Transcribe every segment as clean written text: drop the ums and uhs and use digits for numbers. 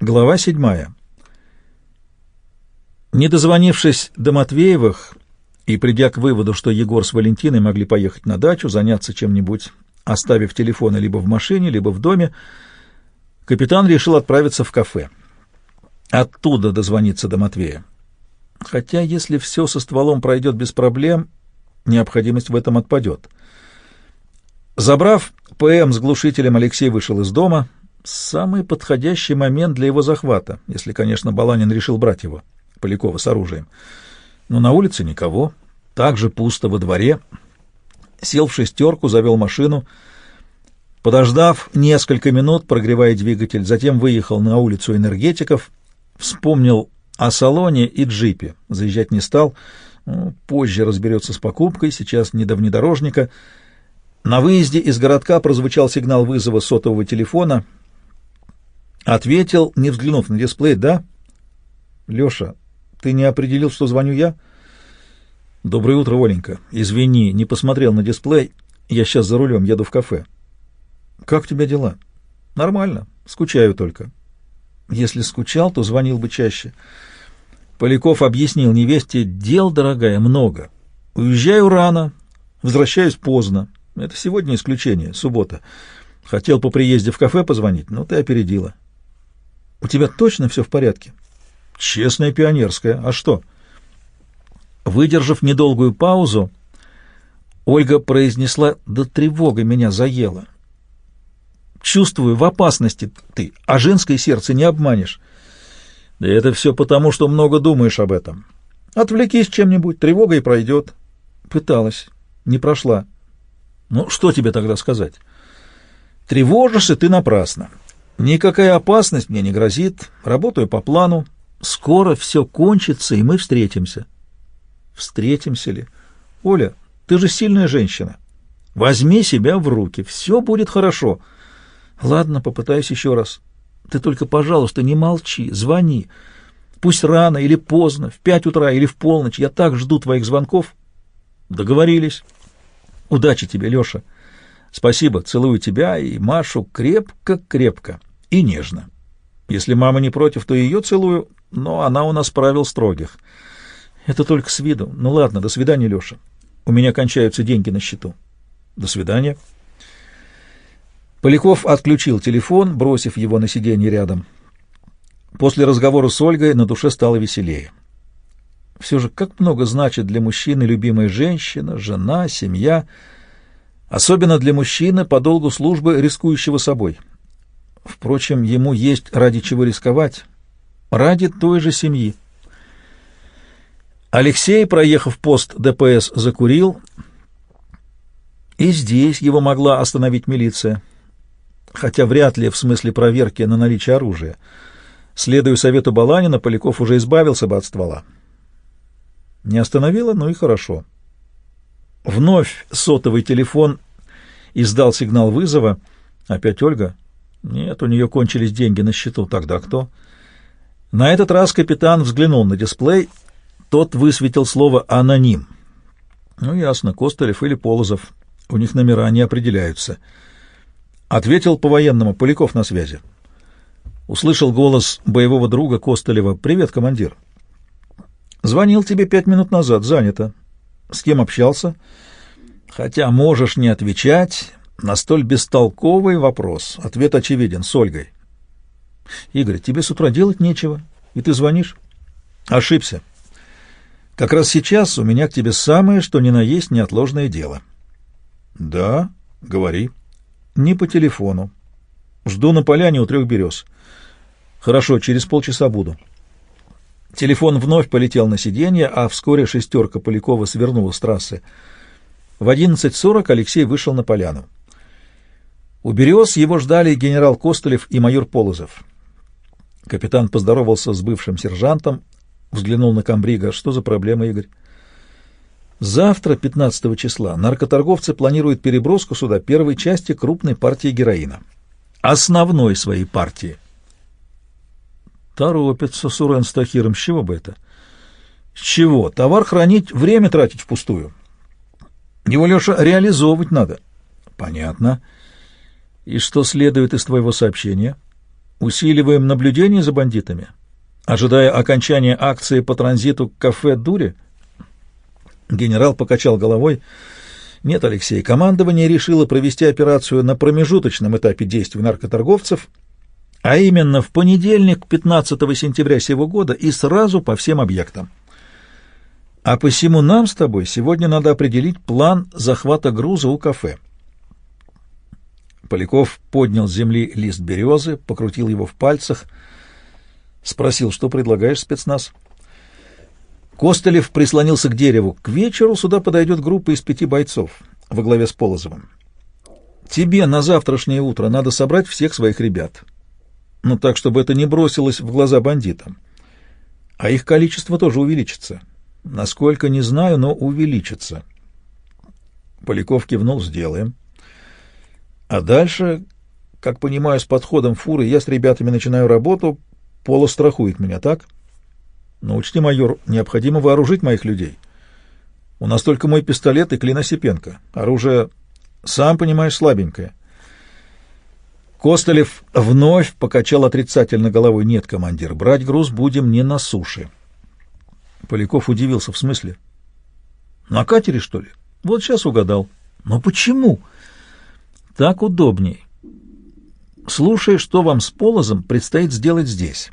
Глава 7. Не дозвонившись до Матвеевых и придя к выводу, что Егор с Валентиной могли поехать на дачу, заняться чем-нибудь, оставив телефоны либо в машине, либо в доме, капитан решил отправиться в кафе. Оттуда дозвониться до Матвея. Хотя, если все со стволом пройдет без проблем, необходимость в этом отпадет. Забрав ПМ с глушителем, Алексей вышел из дома. Самый подходящий момент для его захвата, если, конечно, Баланин решил брать его, Полякова, с оружием. Но на улице никого, также пусто во дворе. Сел в шестерку, завел машину. Подождав несколько минут, прогревая двигатель, затем выехал на улицу Энергетиков, вспомнил о салоне и джипе. Заезжать не стал, позже разберется с покупкой, сейчас не до внедорожника. На выезде из городка прозвучал сигнал вызова сотового телефона. Ответил, не взглянув на дисплей: «Да?» «Леша, ты не определил, что звоню я?» «Доброе утро, Оленька. Извини, не посмотрел на дисплей. Я сейчас за рулем, еду в кафе». «Как у тебя дела?» «Нормально. Скучаю только». «Если скучал, то звонил бы чаще». Поляков объяснил невесте: «Дел, дорогая, много. Уезжаю рано, возвращаюсь поздно. Это сегодня исключение, суббота. Хотел по приезде в кафе позвонить, но ты опередила». «У тебя точно все в порядке?» «Честная пионерская. А что?» Выдержав недолгую паузу, Ольга произнесла: «Да тревога меня заела. Чувствую, в опасности ты, а женское сердце не обманешь». «Да это все потому, что много думаешь об этом. Отвлекись чем-нибудь, тревога и пройдет». «Пыталась, не прошла». «Ну, что тебе тогда сказать?» «Тревожишься ты напрасно. Никакая опасность мне не грозит, работаю по плану. Скоро все кончится, и мы встретимся». «Встретимся ли? Оля, ты же сильная женщина. Возьми себя в руки, все будет хорошо». «Ладно, попытаюсь еще раз. Ты только, пожалуйста, не молчи, звони. Пусть рано или поздно, в 5 утра или в полночь, я так жду твоих звонков». «Договорились. Удачи тебе, Леша». «Спасибо, целую тебя и Машу крепко-крепко и нежно. Если мама не против, то ее целую, но она у нас правил строгих». «Это только с виду. Ну ладно, до свидания, Леша. У меня кончаются деньги на счету». «До свидания». Поляков отключил телефон, бросив его на сиденье рядом. После разговора с Ольгой на душе стало веселее. Все же как много значит для мужчины любимая женщина, жена, семья, особенно для мужчины, по долгу службы рискующего собой. Впрочем, ему есть ради чего рисковать, ради той же семьи. Алексей, проехав пост ДПС, закурил, и здесь его могла остановить милиция, хотя вряд ли в смысле проверки на наличие оружия. Следуя совету Баланина, Поляков уже избавился бы от ствола. Не остановила, ну и хорошо. Вновь сотовый телефон издал сигнал вызова. Опять Ольга? Нет, у нее кончились деньги на счету. Тогда кто? На этот раз капитан взглянул на дисплей. Тот высветил слово «аноним». Ну, ясно, Костылев или Полозов. У них номера не определяются. Ответил по-военному: «Поляков на связи». Услышал голос боевого друга Костылева: «Привет, командир». «Звонил тебе 5 минут назад, занято». «С кем общался?» «Хотя можешь не отвечать на столь бестолковый вопрос. Ответ очевиден: с Ольгой». «Игорь, тебе с утра делать нечего, и ты звонишь?» «Ошибся. Как раз сейчас у меня к тебе самое, что ни на есть, неотложное дело». «Да, говори». «Не по телефону. Жду на поляне у 3 берез». «Хорошо, через полчаса буду». Телефон вновь полетел на сиденье, а вскоре шестерка Полякова свернула с трассы. В 11:40 Алексей вышел на поляну. У берез его ждали генерал Костылев и майор Полозов. Капитан поздоровался с бывшим сержантом, взглянул на комбрига. «Что за проблема, Игорь?» «Завтра, 15 числа, наркоторговцы планируют переброску сюда первой части крупной партии героина. Основной своей партии». «Торопится Сурен с Тахиром. С чего бы это?» «С чего? Товар хранить, время тратить впустую. Его, Леша, реализовывать надо». «Понятно. И что следует из твоего сообщения?» Усиливаем наблюдение за бандитами, ожидая окончания акции по транзиту к кафе «Дури». Генерал покачал головой. Нет, Алексей, командование решило провести операцию на промежуточном этапе действий наркоторговцев, а именно в понедельник, 15 сентября сего года, и сразу по всем объектам. А посему нам с тобой сегодня надо определить план захвата груза у кафе. Поляков поднял с земли лист березы, покрутил его в пальцах, спросил, что предлагаешь, спецназ? Костылев прислонился к дереву. К вечеру сюда подойдет группа из 5 бойцов во главе с Полозовым. Тебе на завтрашнее утро надо собрать всех своих ребят. Ну, так, чтобы это не бросилось в глаза бандитам. А их количество тоже увеличится. Насколько, не знаю, но увеличится. Поляков кивнул, сделаем. А дальше, как понимаю, с подходом фуры я с ребятами начинаю работу, Пола страхует меня, так? Но учти, майор, необходимо вооружить моих людей. У нас только мой пистолет и клин Осипенко. Оружие, сам понимаешь, слабенькое. Костылев вновь покачал отрицательно головой. Нет, командир, брать груз будем не на суше. Поляков удивился. В смысле? На катере, что ли? Вот сейчас угадал. Но почему? Так удобней. Слушай, что вам с Полозом предстоит сделать здесь.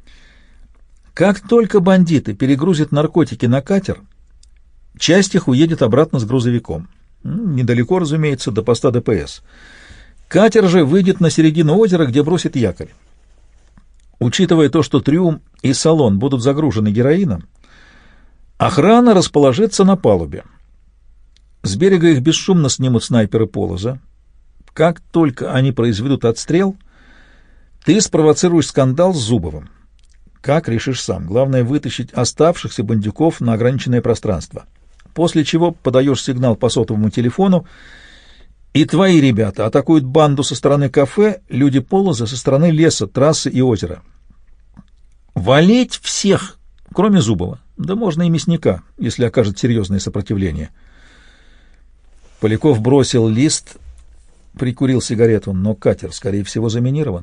Как только бандиты перегрузят наркотики на катер, часть их уедет обратно с грузовиком. Недалеко, разумеется, до поста ДПС. Катер же выйдет на середину озера, где бросит якорь. Учитывая то, что трюм и салон будут загружены героином, охрана расположится на палубе. С берега их бесшумно снимут снайперы Полоза. Как только они произведут отстрел, ты спровоцируешь скандал с Зубовым. Как решишь сам. Главное — вытащить оставшихся бандюков на ограниченное пространство. После чего подаешь сигнал по сотовому телефону, и твои ребята атакуют банду со стороны кафе, люди Полоза со стороны леса, трассы и озера. Валить всех, кроме Зубова. Да можно и мясника, если окажет серьезное сопротивление. Поляков бросил лист, прикурил сигарету, но катер, скорее всего, заминирован.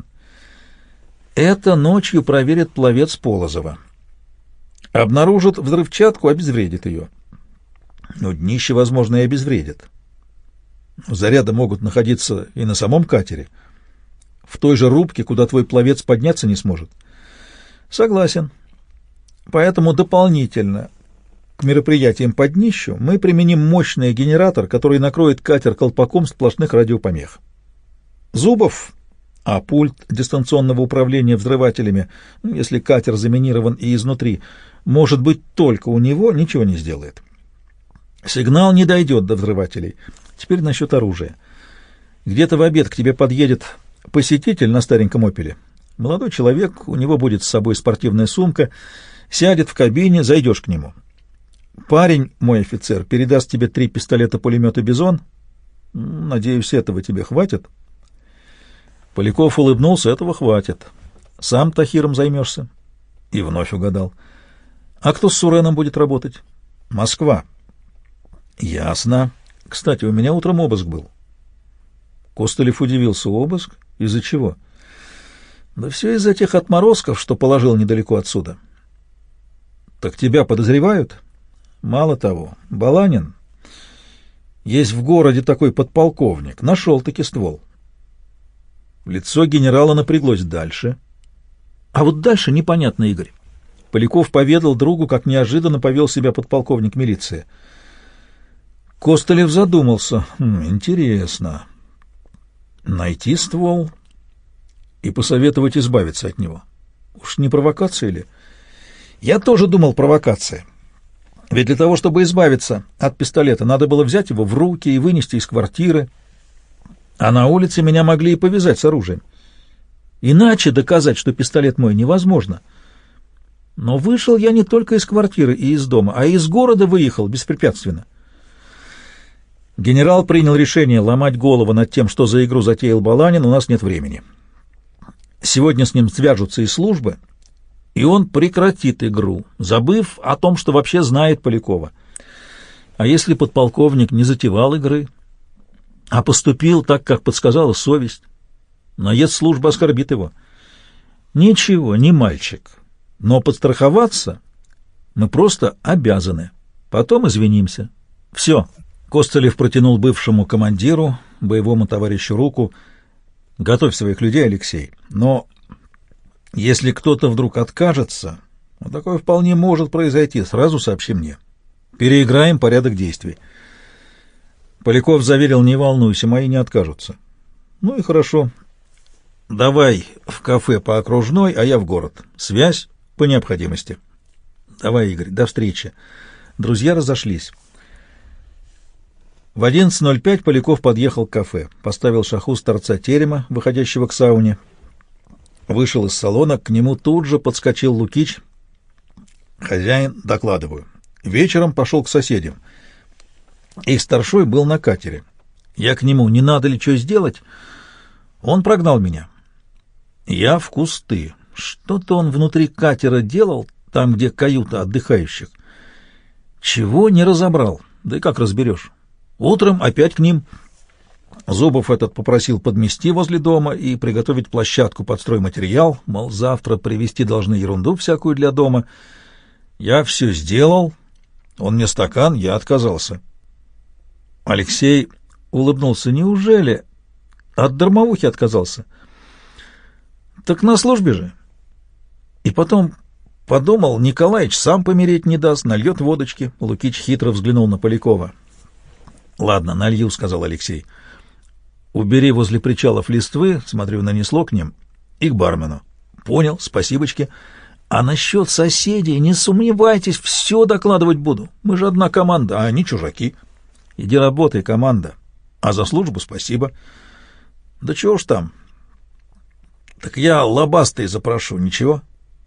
Это ночью проверит пловец Полозова. Обнаружит взрывчатку, обезвредит ее. Но днище, возможно, и обезвредит. Заряды могут находиться и на самом катере, в той же рубке, куда твой пловец подняться не сможет. Согласен. Поэтому дополнительно к мероприятиям по днищу мы применим мощный генератор, который накроет катер колпаком сплошных радиопомех. Зубов, а пульт дистанционного управления взрывателями, если катер заминирован и изнутри, может быть только у него, ничего не сделает. Сигнал не дойдет до взрывателей. Теперь насчет оружия. Где-то в обед к тебе подъедет посетитель на стареньком «Опеле». Молодой человек, у него будет с собой спортивная сумка, сядет в кабине, зайдешь к нему. Парень, мой офицер, передаст тебе 3 пистолета-пулемета «Бизон». Надеюсь, этого тебе хватит. Поляков улыбнулся. Этого хватит. Сам Тахиром займешься. И вновь угадал. А кто с Суреном будет работать? Москва. Ясно. Кстати, у меня утром обыск был. Костылев удивился. Обыск? Из-за чего? Да все из-за тех отморозков, что положил недалеко отсюда. Так тебя подозревают? Мало того, Баланин, есть в городе такой подполковник, нашел-таки ствол. Лицо генерала напряглось. Дальше. А вот дальше непонятно, Игорь. Поляков поведал другу, как неожиданно повел себя подполковник милиции. Костылев задумался. Интересно. Найти ствол и посоветовать избавиться от него. Уж не провокация ли? Я тоже думал, провокация. Ведь для того, чтобы избавиться от пистолета, надо было взять его в руки и вынести из квартиры. А на улице меня могли и повязать с оружием. Иначе доказать, что пистолет мой, невозможно. Но вышел я не только из квартиры и из дома, а из города выехал беспрепятственно. Генерал принял решение ломать голову над тем, что за игру затеял Баланин, у нас нет времени. Сегодня с ним свяжутся из службы, и он прекратит игру, забыв о том, что вообще знает Полякова. А если подполковник не затевал игры, а поступил так, как подсказала совесть, наезд службы оскорбит его. Ничего, не мальчик. Но подстраховаться мы просто обязаны. Потом извинимся. Все. Костылев протянул бывшему командиру, боевому товарищу, руку. Готовь своих людей, Алексей. Но если кто-то вдруг откажется, такое вполне может произойти, сразу сообщи мне. Переиграем порядок действий. Поляков заверил: не волнуйся, мои не откажутся. Ну и хорошо. Давай в кафе по окружной, а я в город. Связь по необходимости. Давай, Игорь, до встречи. Друзья разошлись. В 11:05 Поляков подъехал к кафе, поставил шаху с торца терема, выходящего к сауне. Вышел из салона, к нему тут же подскочил Лукич. Хозяин, докладываю. Вечером пошел к соседям. Их старшой был на катере. Я к нему: не надо ли что сделать? Он прогнал меня. Я в кусты. Что-то он внутри катера делал, там, где каюта отдыхающих. Чего не разобрал, да и как разберешь. Утром опять к ним. Зубов этот попросил подмести возле дома и приготовить площадку под стройматериал, мол, завтра привезти должны ерунду всякую для дома. Я все сделал, он мне стакан, я отказался. Алексей улыбнулся. Неужели от дармовухи отказался? Так на службе же. И потом подумал, Николаич сам помереть не даст, нальет водочки. Лукич хитро взглянул на Полякова. Ладно, налью, сказал Алексей. Убери возле причалов листвы, смотрю, нанесло к ним, и к бармену. Понял, спасибочки. А насчет соседей, не сомневайтесь, все докладывать буду. Мы же одна команда, а они чужаки. Иди работай, команда. А за службу спасибо. Да чего уж там. Так я лобастый запрошу, ничего?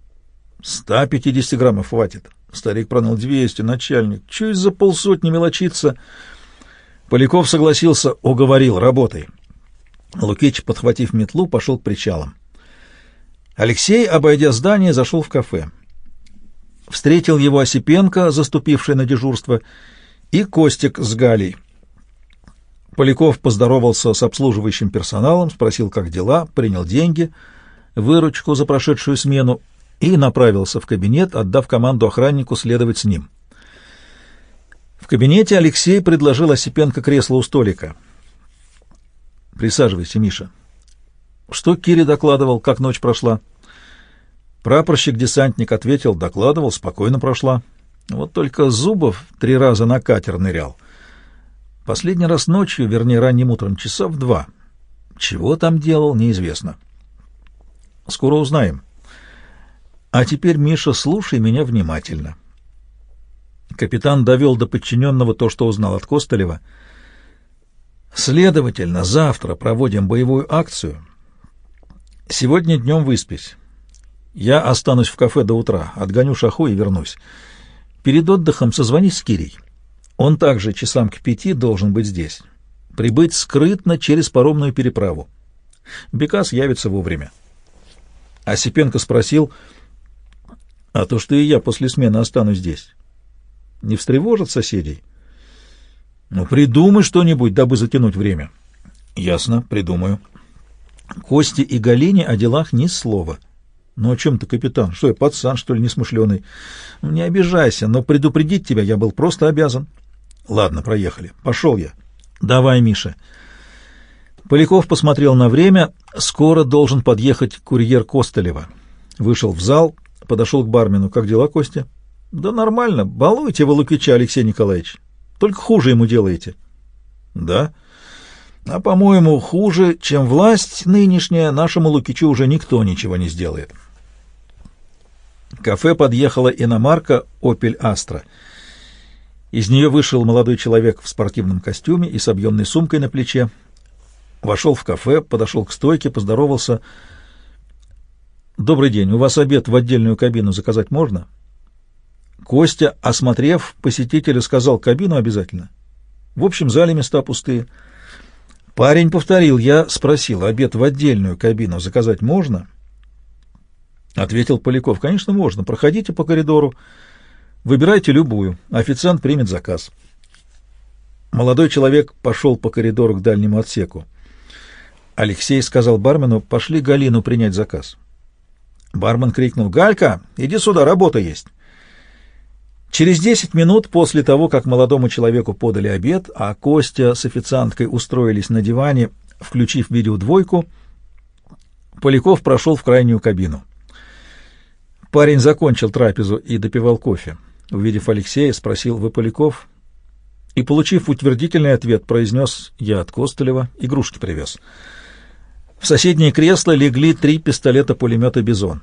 150 граммов хватит. Старик проныл. 200, начальник. Чуть за полсотни мелочиться. Поляков согласился, уговорил, работай. Лукич, подхватив метлу, пошел к причалам. Алексей, обойдя здание, зашел в кафе. Встретил его Осипенко, заступивший на дежурство, и Костик с Галей. Поляков поздоровался с обслуживающим персоналом, спросил, как дела, принял деньги, выручку за прошедшую смену и направился в кабинет, отдав команду охраннику следовать с ним. В кабинете Алексей предложил Осипенко кресло у столика. «Присаживайся, Миша». «Что Кире докладывал, как ночь прошла?» Прапорщик-десантник ответил: докладывал, спокойно прошла. Вот только Зубов 3 раза на катер нырял. Последний раз ночью, вернее, ранним утром, часа в 2. Чего там делал, неизвестно. Скоро узнаем. А теперь, Миша, слушай меня внимательно. Капитан довел до подчиненного то, что узнал от Костылева. Следовательно, завтра проводим боевую акцию. Сегодня днем выспись. Я останусь в кафе до утра, отгоню шаху и вернусь. Перед отдыхом созвонись с Кирей. Он также часам к 5 должен быть здесь. Прибыть скрытно через паромную переправу. Бекас явится вовремя. Осипенко спросил: а то, что и я после смены останусь здесь, не встревожат соседей? Ну, придумай что-нибудь, дабы затянуть время. Ясно, придумаю. Косте и Галине о делах ни слова. Ну, о чем ты, капитан? Что я, пацан, что ли, несмышленый? Не обижайся, но предупредить тебя я был просто обязан. Ладно, проехали. Пошел я. Давай, Миша. Поляков посмотрел на время. Скоро должен подъехать курьер Костылева. Вышел в зал, подошел к бармену. Как дела, Костя? Да нормально. Балуете вы Лукича, Алексей Николаевич. Только хуже ему делаете. Да? А, по-моему, хуже, чем власть нынешняя, нашему Лукичу уже никто ничего не сделает. В кафе подъехала иномарка «Опель Астра». Из нее вышел молодой человек в спортивном костюме и с объемной сумкой на плече. Вошел в кафе, подошел к стойке, поздоровался. «Добрый день, у вас обед в отдельную кабину заказать можно?» Костя, осмотрев посетителя, сказал: «Кабину обязательно. В общем зале места пустые». Парень повторил: «Я спросил, обед в отдельную кабину заказать можно?» Ответил Поляков: «Конечно, можно. Проходите по коридору, выбирайте любую. Официант примет заказ». Молодой человек пошел по коридору к дальнему отсеку. Алексей сказал бармену: «Пошли Галину принять заказ». Бармен крикнул: «Галька, иди сюда, работа есть». Через 10 минут после того, как молодому человеку подали обед, а Костя с официанткой устроились на диване, включив видеодвойку, Поляков прошел в крайнюю кабину. Парень закончил трапезу и допивал кофе. Увидев Алексея, спросил: «Вы Поляков?» И, получив утвердительный ответ, произнес: «Я от Костылева, игрушки привез». В соседнее кресло легли 3 пистолета-пулемета «Бизон».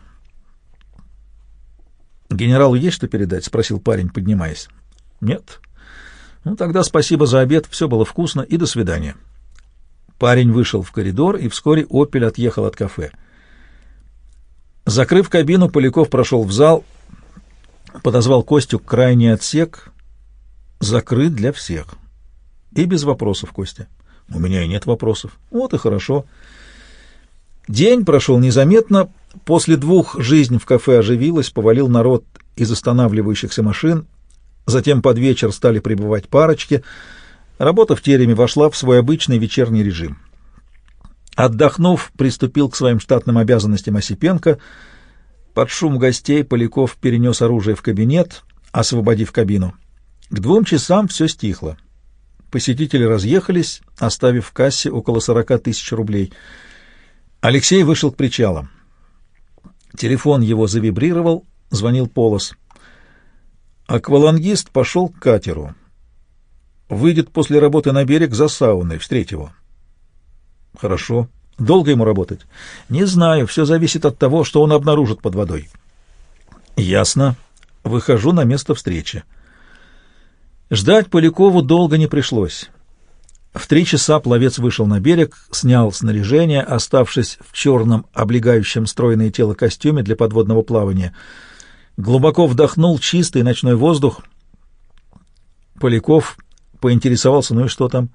«Генералу есть что передать?» — спросил парень, поднимаясь. «Нет». «Ну, тогда спасибо за обед, все было вкусно, и до свидания». Парень вышел в коридор, и вскоре «Опель» отъехал от кафе. Закрыв кабину, Поляков прошел в зал, подозвал Костю крайний отсек. Закрыт для всех. И без вопросов, Костя. «У меня и нет вопросов». «Вот и хорошо». День прошел незаметно. После 2 жизнь в кафе оживилась, повалил народ из останавливающихся машин. Затем под вечер стали прибывать парочки. Работа в тереме вошла в свой обычный вечерний режим. Отдохнув, приступил к своим штатным обязанностям Осипенко. Под шум гостей Поляков перенес оружие в кабинет, освободив кабину. К 2 часам все стихло. Посетители разъехались, оставив в кассе около 40 тысяч рублей. Алексей вышел к причалам. Телефон его завибрировал, звонил Полос. Аквалангист пошел к катеру. Выйдет после работы на берег за сауной, встреть его. Хорошо. Долго ему работать? Не знаю, все зависит от того, что он обнаружит под водой. Ясно. Выхожу на место встречи. Ждать Полякову долго не пришлось. В 3 часа пловец вышел на берег, снял снаряжение, оставшись в черном, облегающем стройное тело костюме для подводного плавания. Глубоко вдохнул чистый ночной воздух. Поляков поинтересовался: «Ну и что там?»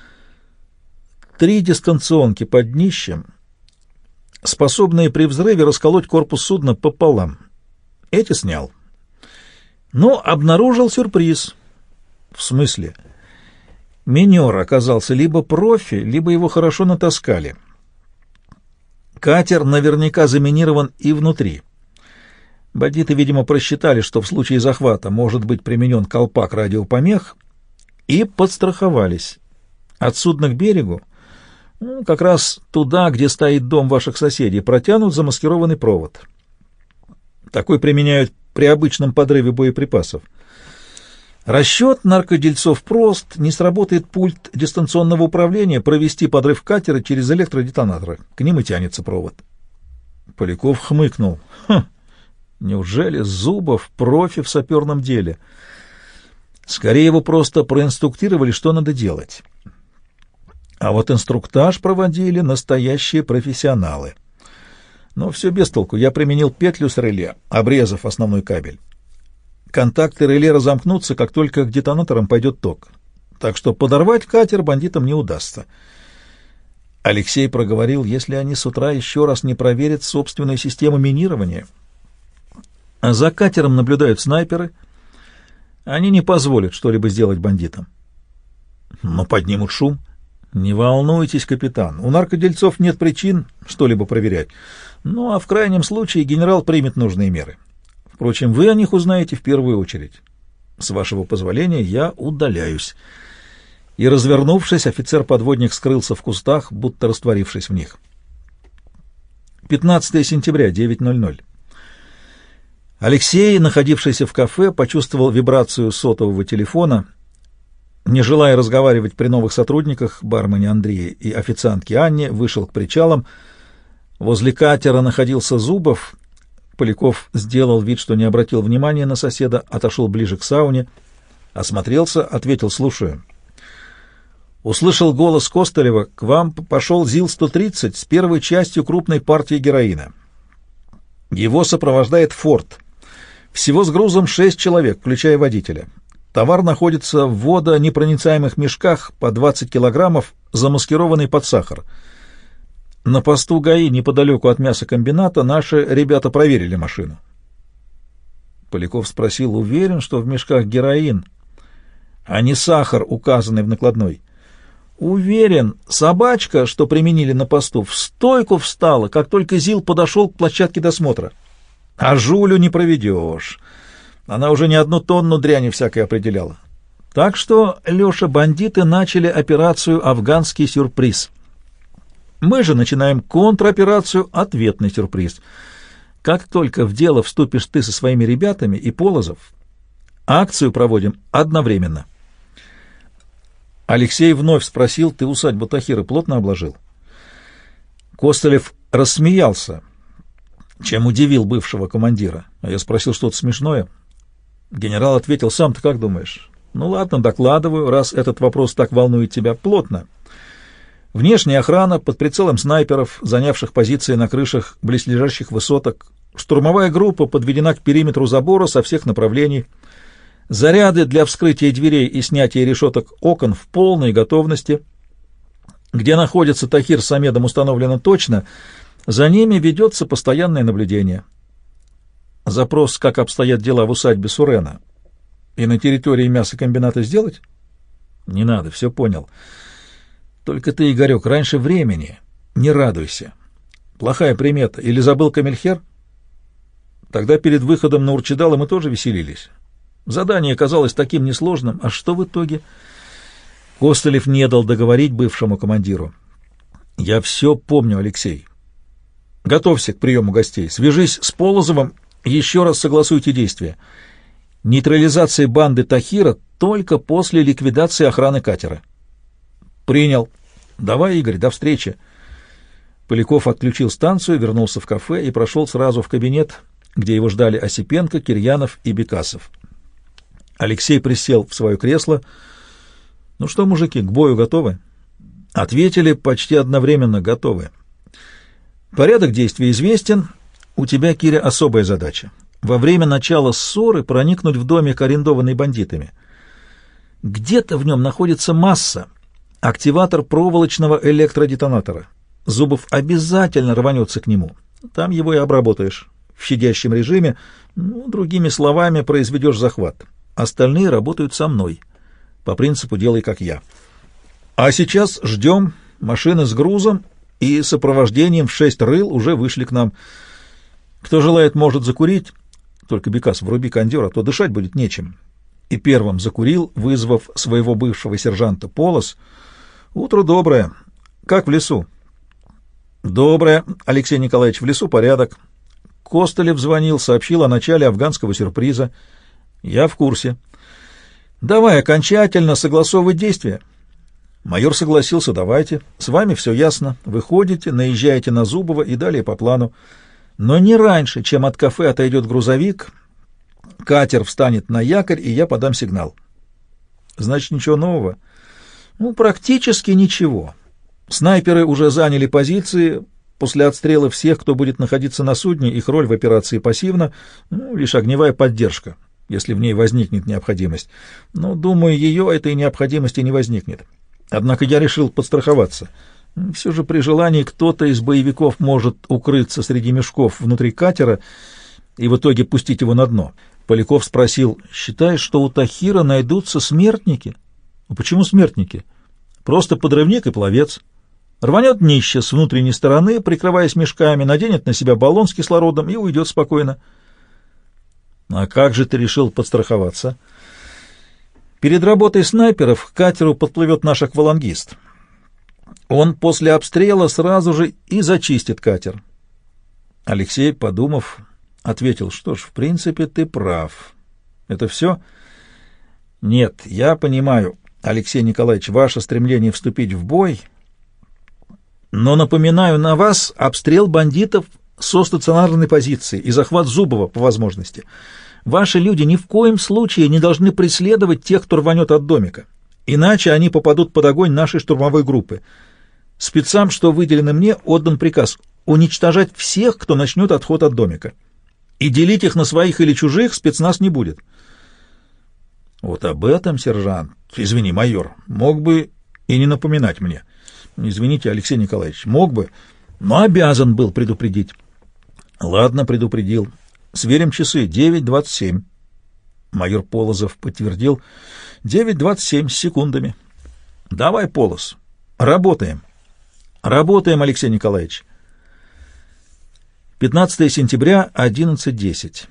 3 дистанционки под днищем, способные при взрыве расколоть корпус судна пополам. Эти снял. Но обнаружил сюрприз. В смысле? Минер оказался либо профи, либо его хорошо натаскали. Катер наверняка заминирован и внутри. Бандиты, видимо, просчитали, что в случае захвата может быть применен колпак радиопомех, и подстраховались. От судна к берегу, как раз туда, где стоит дом ваших соседей, протянут замаскированный провод. Такой применяют при обычном подрыве боеприпасов. Расчет наркодельцов прост: не сработает пульт дистанционного управления, провести подрыв катера через электродетонаторы. К ним и тянется провод. Поляков хмыкнул. Неужели Зубов профи в саперном деле? Скорее, его просто проинструктировали, что надо делать. А вот инструктаж проводили настоящие профессионалы. Но все без толку. Я применил петлю с реле, обрезав основной кабель. Контакты реле разомкнутся, как только к детонаторам пойдет ток. Так что подорвать катер бандитам не удастся. Алексей проговорил: если они с утра еще раз не проверят собственную систему минирования. А за катером наблюдают снайперы. Они не позволят что-либо сделать бандитам. Но поднимут шум. Не волнуйтесь, капитан. У наркодельцов нет причин что-либо проверять. Ну, а в крайнем случае генерал примет нужные меры. Впрочем, вы о них узнаете в первую очередь. С вашего позволения я удаляюсь». И, развернувшись, офицер-подводник скрылся в кустах, будто растворившись в них. 15 сентября, 9:00. Алексей, находившийся в кафе, почувствовал вибрацию сотового телефона. Не желая разговаривать при новых сотрудниках, бармене Андрея и официантке Анне, вышел к причалам. Возле катера находился Зубов. Поляков сделал вид, что не обратил внимания на соседа, отошел ближе к сауне, осмотрелся, ответил: «Слушаю». Услышал голос Костылева: «К вам пошел ЗИЛ-130 с первой частью крупной партии героина. Его сопровождает «Форд». Всего с грузом 6 человек, включая водителя. Товар находится в водонепроницаемых мешках по 20 килограммов, замаскированный под сахар. На посту ГАИ неподалеку от мясокомбината наши ребята проверили машину». Поляков спросил: «Уверен, что в мешках героин, а не сахар, указанный в накладной?» «Уверен. Собачка, что применили на посту, в стойку встала, как только ЗИЛ подошел к площадке досмотра». А Жулю не проведешь. Она уже не одну тонну дряни всякой определяла. Так что, Леша, бандиты начали операцию «Афганский сюрприз». Мы же начинаем контроперацию «Ответный сюрприз». Как только в дело вступишь ты со своими ребятами и Полозов, акцию проводим одновременно. Алексей вновь спросил: ты усадьбу Тахира плотно обложил? Костылев рассмеялся, чем удивил бывшего командира. А я спросил что-то смешное. Генерал ответил: сам-то как думаешь? Ну ладно, докладываю, раз этот вопрос так волнует тебя. Плотно. Внешняя охрана под прицелом снайперов, занявших позиции на крышах близлежащих высоток. Штурмовая группа подведена к периметру забора со всех направлений. Заряды для вскрытия дверей и снятия решеток окон в полной готовности. Где находится Тахир с Самедом установлено точно. За ними ведется постоянное наблюдение. Запрос, как обстоят дела в усадьбе Сурена. И на территории мясокомбината сделать? Не надо, все понял. Только ты, Игорек, раньше времени не радуйся. Плохая примета. Или забыл Камельхер? Тогда перед выходом на Урчедала мы тоже веселились. Задание казалось таким несложным. А что в итоге? Костылев не дал договорить бывшему командиру. Я все помню, Алексей. Готовься к приему гостей. Свяжись с Полозовым, еще раз согласуйте действия. Нейтрализация банды Тахира только после ликвидации охраны катера. Принял. Давай, Игорь, до встречи. Поляков отключил станцию, вернулся в кафе и прошел сразу в кабинет, где его ждали Осипенко, Кирьянов и Бекасов. Алексей присел в свое кресло. Ну что, мужики, к бою готовы? Ответили почти одновременно: готовы. Порядок действий известен. У тебя, Киря, особая задача. Во время начала ссоры проникнуть в домик, арендованный бандитами. Где-то в нем находится масса, активатор проволочного электродетонатора. Зубов обязательно рванется к нему. Там его и обработаешь в щадящем режиме, другими словами, произведешь захват. Остальные работают со мной. По принципу «делай, как я». А сейчас ждем. Машины с грузом и сопровождением в 6 рыл уже вышли к нам. Кто желает, может закурить. Только, Бекас, вруби кондер, а то дышать будет нечем. И первым закурил, вызвав своего бывшего сержанта Полос. Утро доброе. Как в лесу? Доброе, Алексей Николаевич, в лесу порядок. Костылев звонил, сообщил о начале афганского сюрприза. Я в курсе. Давай окончательно согласовывать действия. Майор согласился: давайте. С вами все ясно. Выходите, наезжаете на Зубова и далее по плану. Но не раньше, чем от кафе отойдет грузовик, катер встанет на якорь, и я подам сигнал. Значит, ничего нового? Практически ничего. Снайперы уже заняли позиции. После отстрела всех, кто будет находиться на судне, их роль в операции пассивна, лишь огневая поддержка, если в ней возникнет необходимость. Но, думаю, ее этой необходимости не возникнет. Однако я решил подстраховаться. Все же при желании кто-то из боевиков может укрыться среди мешков внутри катера и в итоге пустить его на дно. Поляков спросил: считаешь, что у Тахира найдутся смертники? Почему смертники? Просто подрывник и пловец. Рванет днище с внутренней стороны, прикрываясь мешками, наденет на себя баллон с кислородом и уйдет спокойно. А как же ты решил подстраховаться? Перед работой снайперов к катеру подплывет наш аквалангист. Он после обстрела сразу же и зачистит катер. Алексей, подумав, ответил: что ж, в принципе, ты прав. Это все? Нет, я понимаю, Алексей Николаевич, ваше стремление вступить в бой, но напоминаю на вас обстрел бандитов со стационарной позиции и захват Зубова по возможности. Ваши люди ни в коем случае не должны преследовать тех, кто рванет от домика, иначе они попадут под огонь нашей штурмовой группы. Спецам, что выделены мне, отдан приказ уничтожать всех, кто начнет отход от домика. И делить их на своих или чужих спецназ не будет. Вот об этом, сержант, извини, майор, мог бы и не напоминать мне. Извините, Алексей Николаевич, мог бы, но обязан был предупредить. Ладно, предупредил. Сверим часы. 9:27. Майор Полозов подтвердил. 9:27 с секундами. Давай, Полоз, работаем. Работаем, Алексей Николаевич. 15 сентября, 11:10.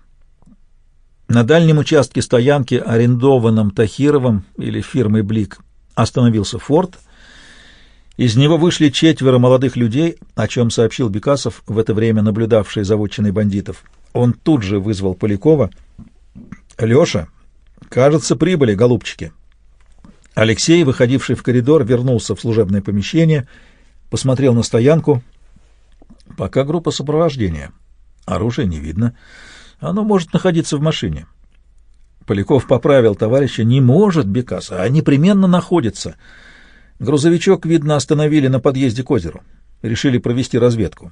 На дальнем участке стоянки, арендованном Тахировым или фирмой «Блик», остановился «Форд». Из него вышли 4 молодых людей, о чем сообщил Бекасов, в это время наблюдавший за вотчиной бандитов. Он тут же вызвал Полякова. «Леша, кажется, прибыли, голубчики». Алексей, выходивший в коридор, вернулся в служебное помещение, посмотрел на стоянку. Пока группа сопровождения. Оружия не видно. Оно может находиться в машине. Поляков поправил товарища. Не может, Бекаса, а непременно находится. Грузовичок, видно, остановили на подъезде к озеру. Решили провести разведку.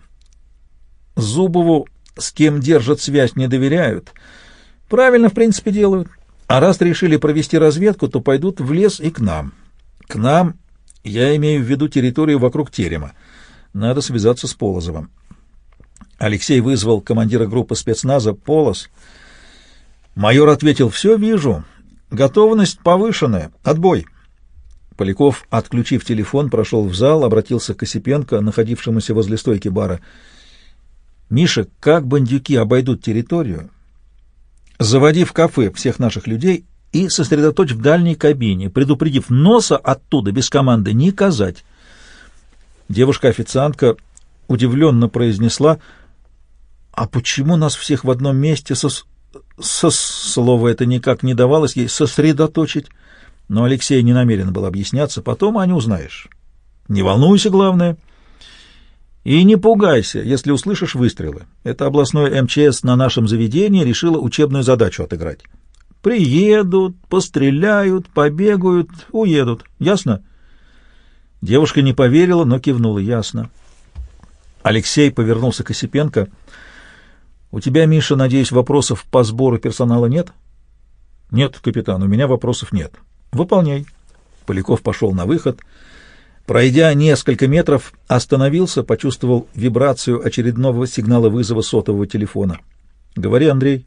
Зубову, с кем держат связь, не доверяют. Правильно, в принципе, делают. А раз решили провести разведку, то пойдут в лес и к нам. К нам, я имею в виду территорию вокруг терема. Надо связаться с Полозовым. Алексей вызвал командира группы спецназа Полоз. Майор ответил: «Все вижу. Готовность повышенная. Отбой». Поляков, отключив телефон, прошел в зал, обратился к Осипенко, находившемуся возле стойки бара. «Миша, как бандюки обойдут территорию? Заводи в кафе всех наших людей и сосредоточь в дальней кабине, предупредив носа оттуда без команды не казать». Девушка-официантка удивленно произнесла: «А почему нас всех в одном месте слово это никак не давалось ей сосредоточить?» Но Алексей не намерен был объясняться. «Потом, Аню, узнаешь. Не волнуйся, главное. И не пугайся, если услышишь выстрелы. Это областное МЧС на нашем заведении решило учебную задачу отыграть. Приедут, постреляют, побегают, уедут. Ясно?» Девушка не поверила, но кивнула. «Ясно». Алексей повернулся к Осипенко. «У тебя, Миша, надеюсь, вопросов по сбору персонала нет?» «Нет, капитан, у меня вопросов нет». «Выполняй». Поляков пошел на выход. Пройдя несколько метров, остановился, почувствовал вибрацию очередного сигнала вызова сотового телефона. «Говори, Андрей».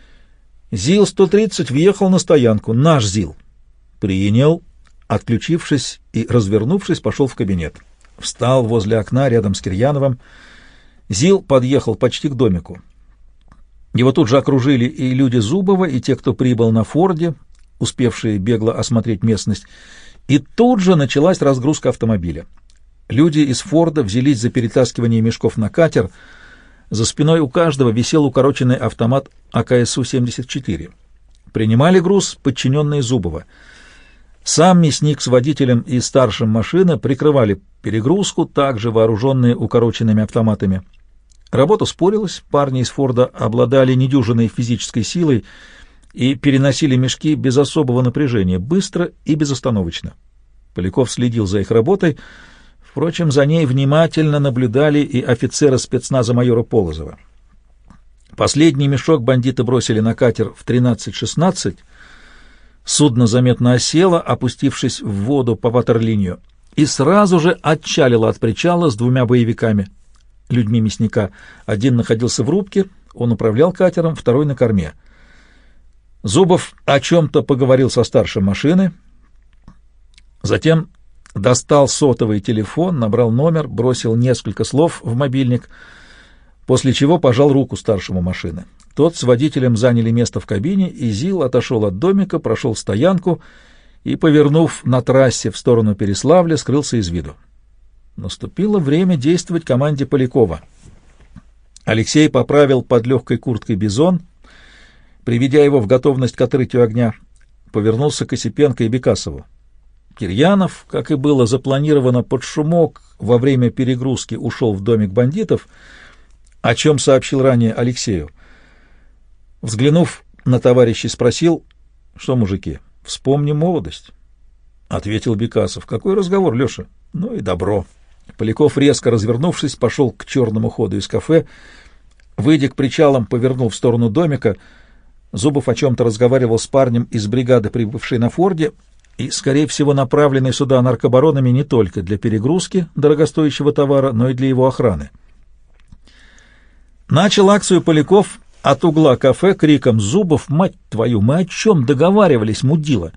«ЗИЛ-130 въехал на стоянку. Наш ЗИЛ». «Принял». Отключившись и развернувшись, пошел в кабинет. Встал возле окна рядом с Кирьяновым. ЗИЛ подъехал почти к домику. Его тут же окружили и люди Зубова, и те, кто прибыл на «Форде», успевшие бегло осмотреть местность. И тут же началась разгрузка автомобиля. Люди из «Форда» взялись за перетаскивание мешков на катер. За спиной у каждого висел укороченный автомат АКСУ-74. Принимали груз подчиненные Зубова. Сам мясник с водителем и старшим машины прикрывали перегрузку, также вооруженные укороченными автоматами. Работа спорилась, парни из «Форда» обладали недюжинной физической силой и переносили мешки без особого напряжения, быстро и безостановочно. Поляков следил за их работой, впрочем, за ней внимательно наблюдали и офицеры спецназа майора Полозова. Последний мешок бандиты бросили на катер в 13:16. Судно заметно осело, опустившись в воду по ватерлинию, и сразу же отчалило от причала с 2 боевиками, людьми мясника. Один находился в рубке, он управлял катером, второй на корме. Зубов о чем-то поговорил со старшей машины, затем достал сотовый телефон, набрал номер, бросил несколько слов в мобильник, после чего пожал руку старшему машины. Тот с водителем заняли место в кабине, и ЗИЛ отошел от домика, прошел стоянку и, повернув на трассе в сторону Переславля, скрылся из виду. Наступило время действовать команде Полякова. Алексей поправил под легкой курткой бизон, приведя его в готовность к отрытию огня, повернулся к Осипенко и Бекасову. Кирьянов, как и было запланировано под шумок, во время перегрузки ушел в домик бандитов, о чем сообщил ранее Алексею. Взглянув на товарищей, спросил: «Что, мужики, вспомним молодость?» Ответил Бекасов: «Какой разговор, Леша?» «Ну и добро». Поляков, резко развернувшись, пошел к черному ходу из кафе. Выйдя к причалам, повернул в сторону домика. Зубов о чем-то разговаривал с парнем из бригады, прибывшей на «Форде», и, скорее всего, направленной сюда наркобаронами не только для перегрузки дорогостоящего товара, но и для его охраны. Начал акцию Поляков от угла кафе криком: «Зубов, мать твою, мы о чем договаривались, мудила?»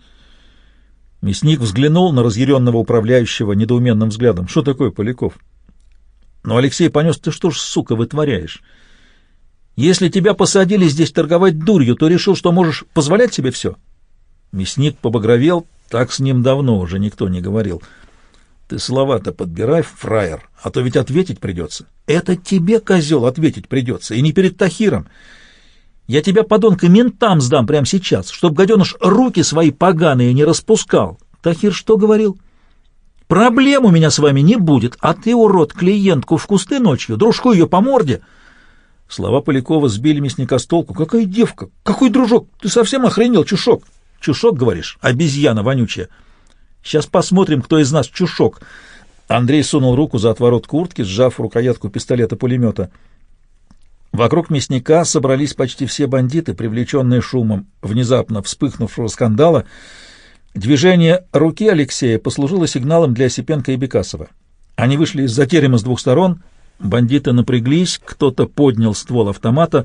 Мясник взглянул на разъяренного управляющего недоуменным взглядом. «Что такое, Поляков?» Но Алексей понес: ты что ж, сука, вытворяешь? Если тебя посадили здесь торговать дурью, то решил, что можешь позволять себе все? Мясник побагровел, так с ним давно уже никто не говорил. Ты слова-то подбирай, фраер, а то ведь ответить придется. Это тебе, козел, ответить придется, и не перед Тахиром. Я тебя, подонка, ментам сдам прямо сейчас, чтоб гаденыш руки свои поганые не распускал. Тахир что говорил? Проблем у меня с вами не будет, а ты, урод, клиентку в кусты ночью, дружку ее по морде. Слова Полякова сбили мясника с толку. Какая девка? Какой дружок? Ты совсем охренел, Чушок? Чушок, говоришь? Обезьяна вонючая. Сейчас посмотрим, кто из нас Чушок. Андрей сунул руку за отворот куртки, сжав рукоятку пистолета-пулемета. Вокруг мясника собрались почти все бандиты, привлеченные шумом внезапно вспыхнувшего скандала. Движение руки Алексея послужило сигналом для Осипенко и Бекасова. Они вышли из-за терема с двух сторон, бандиты напряглись, кто-то поднял ствол автомата,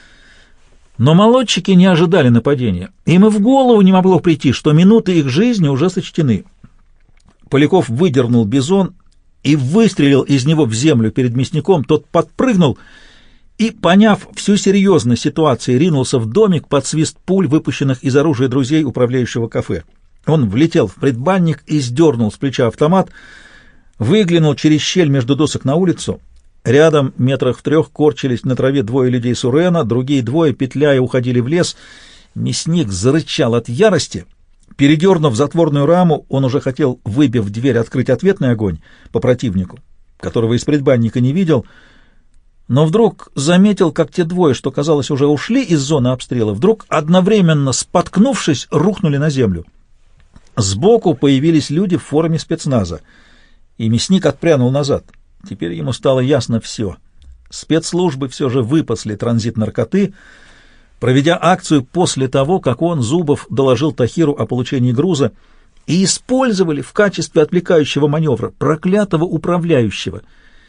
но молодчики не ожидали нападения. Им и в голову не могло прийти, что минуты их жизни уже сочтены. Поляков выдернул бизон и выстрелил из него в землю перед мясником. Тот подпрыгнул и, поняв всю серьезность ситуации, ринулся в домик под свист пуль, выпущенных из оружия друзей управляющего кафе. Он влетел в предбанник и сдернул с плеча автомат, выглянул через щель между досок на улицу. Рядом, метрах в 3, корчились на траве двое людей Сурена, другие двое, петляя, уходили в лес. Мясник зарычал от ярости. Передернув затворную раму, он уже хотел, выбив дверь, открыть ответный огонь по противнику, которого из предбанника не видел, но вдруг заметил, как те двое, что, казалось, уже ушли из зоны обстрела, вдруг, одновременно споткнувшись, рухнули на землю. Сбоку появились люди в форме спецназа, и мясник отпрянул назад. Теперь ему стало ясно все. Спецслужбы все же выпасли транзит наркоты, проведя акцию после того, как он, Зубов, доложил Тахиру о получении груза, и использовали в качестве отвлекающего маневра проклятого управляющего.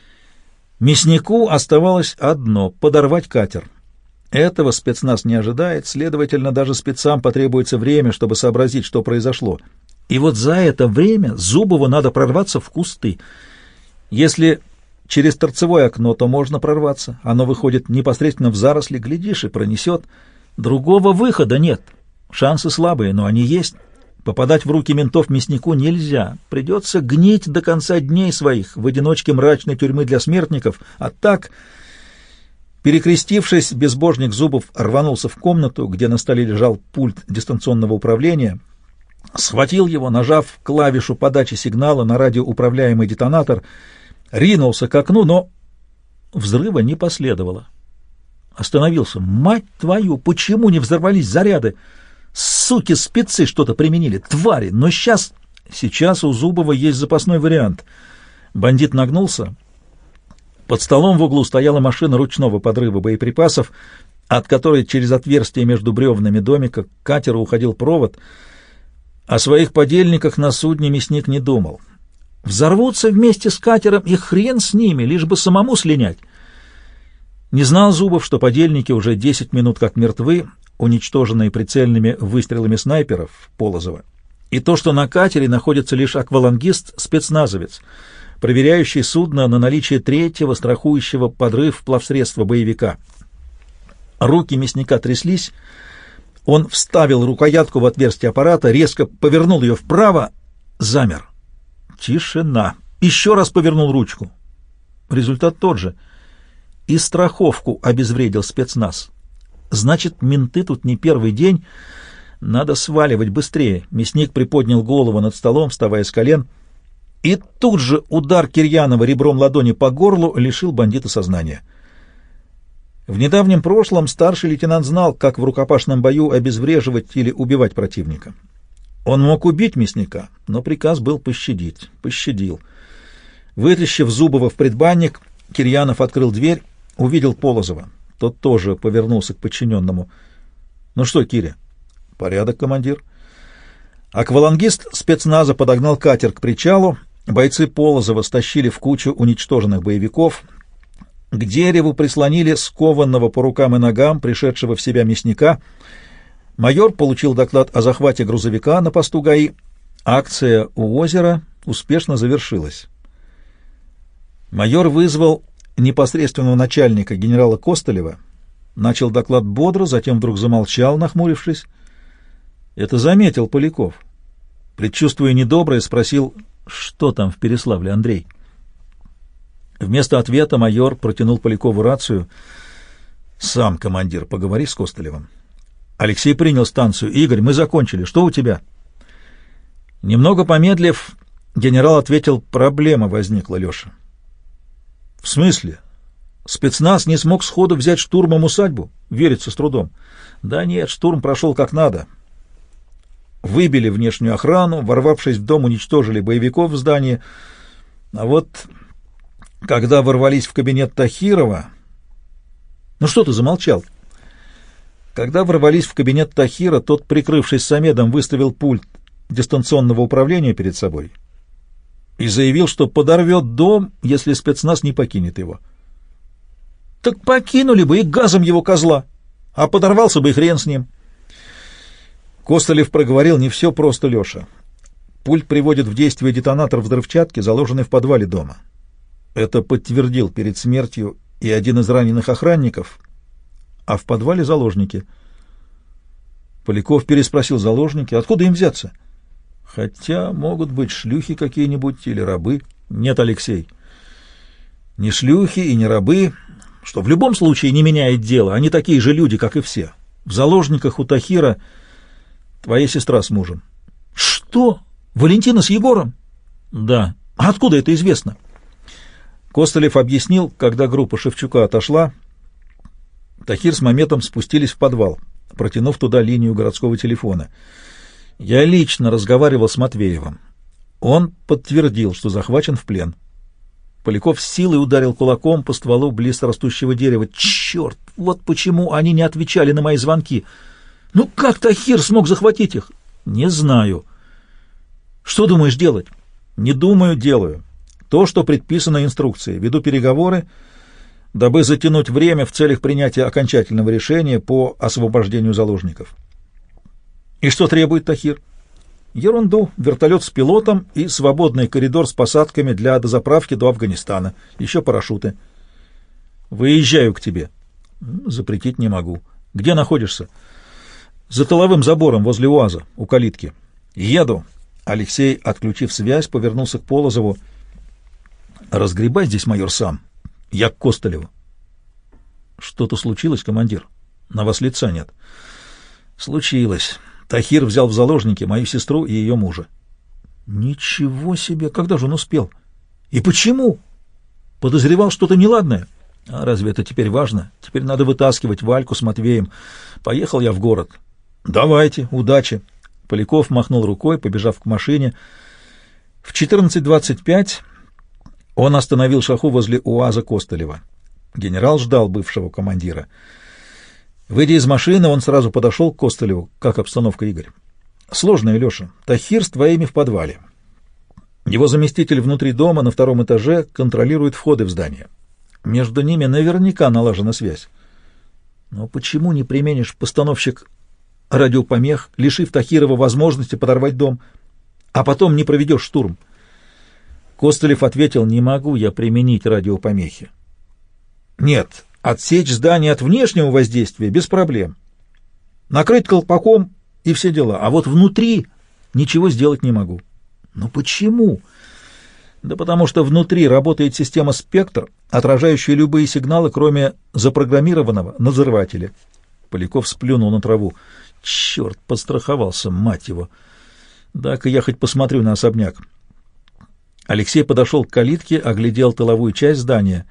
Мяснику оставалось одно — подорвать катер. Этого спецназ не ожидает, следовательно, даже спецам потребуется время, чтобы сообразить, что произошло. И вот за это время Зубову надо прорваться в кусты. Если через торцевое окно, то можно прорваться. Оно выходит непосредственно в заросли, глядишь, и пронесет. Другого выхода нет. Шансы слабые, но они есть. Попадать в руки ментов мяснику нельзя. Придется гнить до конца дней своих в одиночке мрачной тюрьмы для смертников. А так, перекрестившись, безбожник Зубов рванулся в комнату, где на столе лежал пульт дистанционного управления, схватил его, нажав клавишу подачи сигнала на радиоуправляемый детонатор, ринулся к окну, но взрыва не последовало. Остановился. Мать твою, почему не взорвались заряды? Суки, спецы что-то применили, твари, но сейчас у Зубова есть запасной вариант. Бандит нагнулся. Под столом в углу стояла машина ручного подрыва боеприпасов, от которой через отверстие между бревнами домика к катеру уходил провод. О своих подельниках на судне мясник не думал. Взорвутся вместе с катером, и хрен с ними, лишь бы самому слинять. Не знал Зубов, что подельники уже 10 минут как мертвы, уничтоженные прицельными выстрелами снайперов Полозова, и то, что на катере находится лишь аквалангист-спецназовец, проверяющий судно на наличие третьего страхующего подрыв плавсредства боевика. Руки мясника тряслись, он вставил рукоятку в отверстие аппарата, резко повернул ее вправо, замер. Тишина. Еще раз повернул ручку. Результат тот же. И страховку обезвредил спецназ. Значит, менты тут не первый день. Надо сваливать быстрее. Мясник приподнял голову над столом, вставая с колен. И тут же удар Кирьянова ребром ладони по горлу лишил бандита сознания. В недавнем прошлом старший лейтенант знал, как в рукопашном бою обезвреживать или убивать противника. Он мог убить мясника, но приказ был пощадить. Пощадил. Вытащив Зубова в предбанник, Кирьянов открыл дверь, увидел Полозова. Тот тоже повернулся к подчиненному. — Ну что, Киря? — Порядок, командир. Аквалангист спецназа подогнал катер к причалу, бойцы Полозова стащили в кучу уничтоженных боевиков, к дереву прислонили скованного по рукам и ногам пришедшего в себя мясника. Майор получил доклад о захвате грузовика на посту ГАИ. Акция у озера успешно завершилась. Майор вызвал непосредственного начальника генерала Костылева, начал доклад бодро, затем вдруг замолчал, нахмурившись. Это заметил Поляков. Предчувствуя недоброе, спросил: «Что там в Переславле, Андрей?» Вместо ответа майор протянул Полякову рацию. «Сам, командир, поговори с Костылевым». Алексей принял станцию. «Игорь, мы закончили. Что у тебя?» Немного помедлив, генерал ответил: «Проблема возникла, Леша». «В смысле? Спецназ не смог сходу взять штурмом усадьбу? Верится с трудом». «Да нет, штурм прошел как надо. Выбили внешнюю охрану, ворвавшись в дом, уничтожили боевиков в здании. А вот когда ворвались в кабинет Тахирова...» «Ну что ты замолчал?» «Когда ворвались в кабинет Тахира, тот, прикрывшись Самедом, выставил пульт дистанционного управления перед собой и заявил, что подорвет дом, если спецназ не покинет его». «Так покинули бы и газом его, козла, а подорвался бы и хрен с ним». Костылев проговорил: «Не все просто, Леша. Пульт приводит в действие детонатор взрывчатки, заложенный в подвале дома. Это подтвердил перед смертью и один из раненых охранников, а в подвале заложники». Поляков переспросил: «Заложники? Откуда им взяться?» «Хотя могут быть шлюхи какие-нибудь или рабы». «Нет, Алексей, не шлюхи и не рабы, что в любом случае не меняет дело. Они такие же люди, как и все. В заложниках у Тахира твоя сестра с мужем». «Что? Валентина с Егором?» «Да». «А откуда это известно?» Костылев объяснил: когда группа Шевчука отошла, Тахир с Маметом спустились в подвал, протянув туда линию городского телефона. Я лично разговаривал с Матвеевым. Он подтвердил, что захвачен в плен. Поляков с силой ударил кулаком по стволу близ растущего дерева. «Черт! Вот почему они не отвечали на мои звонки! Ну как Тахир смог захватить их?» «Не знаю». «Что думаешь делать?» «Не думаю, делаю. То, что предписано инструкцией. Веду переговоры, дабы затянуть время в целях принятия окончательного решения по освобождению заложников». «И что требует Тахир?» «Ерунду. Вертолет с пилотом и свободный коридор с посадками для дозаправки до Афганистана. Еще парашюты». «Выезжаю к тебе». «Запретить не могу». «Где находишься?» «За тыловым забором возле УАЗа, у калитки». «Еду». Алексей, отключив связь, повернулся к Полозову. «Разгребай здесь, майор, сам. Я к Костылеву». «Что-то случилось, командир? На вас лица нет». «Случилось. Тахир взял в заложники мою сестру и ее мужа». «Ничего себе! Когда же он успел? И почему? Подозревал что-то неладное?» «А разве это теперь важно? Теперь надо вытаскивать Вальку с Матвеем. Поехал я в город». «Давайте, удачи». Поляков махнул рукой, побежав к машине. В 14:25 он остановил Шаху возле УАЗа Костылева. Генерал ждал бывшего командира. Выйдя из машины, он сразу подошел к Костылеву. «Как обстановка, Игорь?» «Сложная, Леша. Тахир с твоими в подвале. Его заместитель внутри дома на 2-м этаже контролирует входы в здание. Между ними наверняка налажена связь. Но почему не применишь постановщик радиопомех, лишив Тахирова возможности подорвать дом, а потом не проведешь штурм?» Костылев ответил: «Не могу я применить радиопомехи». «Нет, отсечь здание от внешнего воздействия без проблем. Накрыть колпаком и все дела. А вот внутри ничего сделать не могу». «Но почему?» «Да потому что внутри работает система «Спектр», отражающая любые сигналы, кроме запрограммированного на взрывателе». Поляков сплюнул на траву. «Черт, подстраховался, мать его! Так-ка я хоть посмотрю на особняк». Алексей подошел к калитке, оглядел тыловую часть здания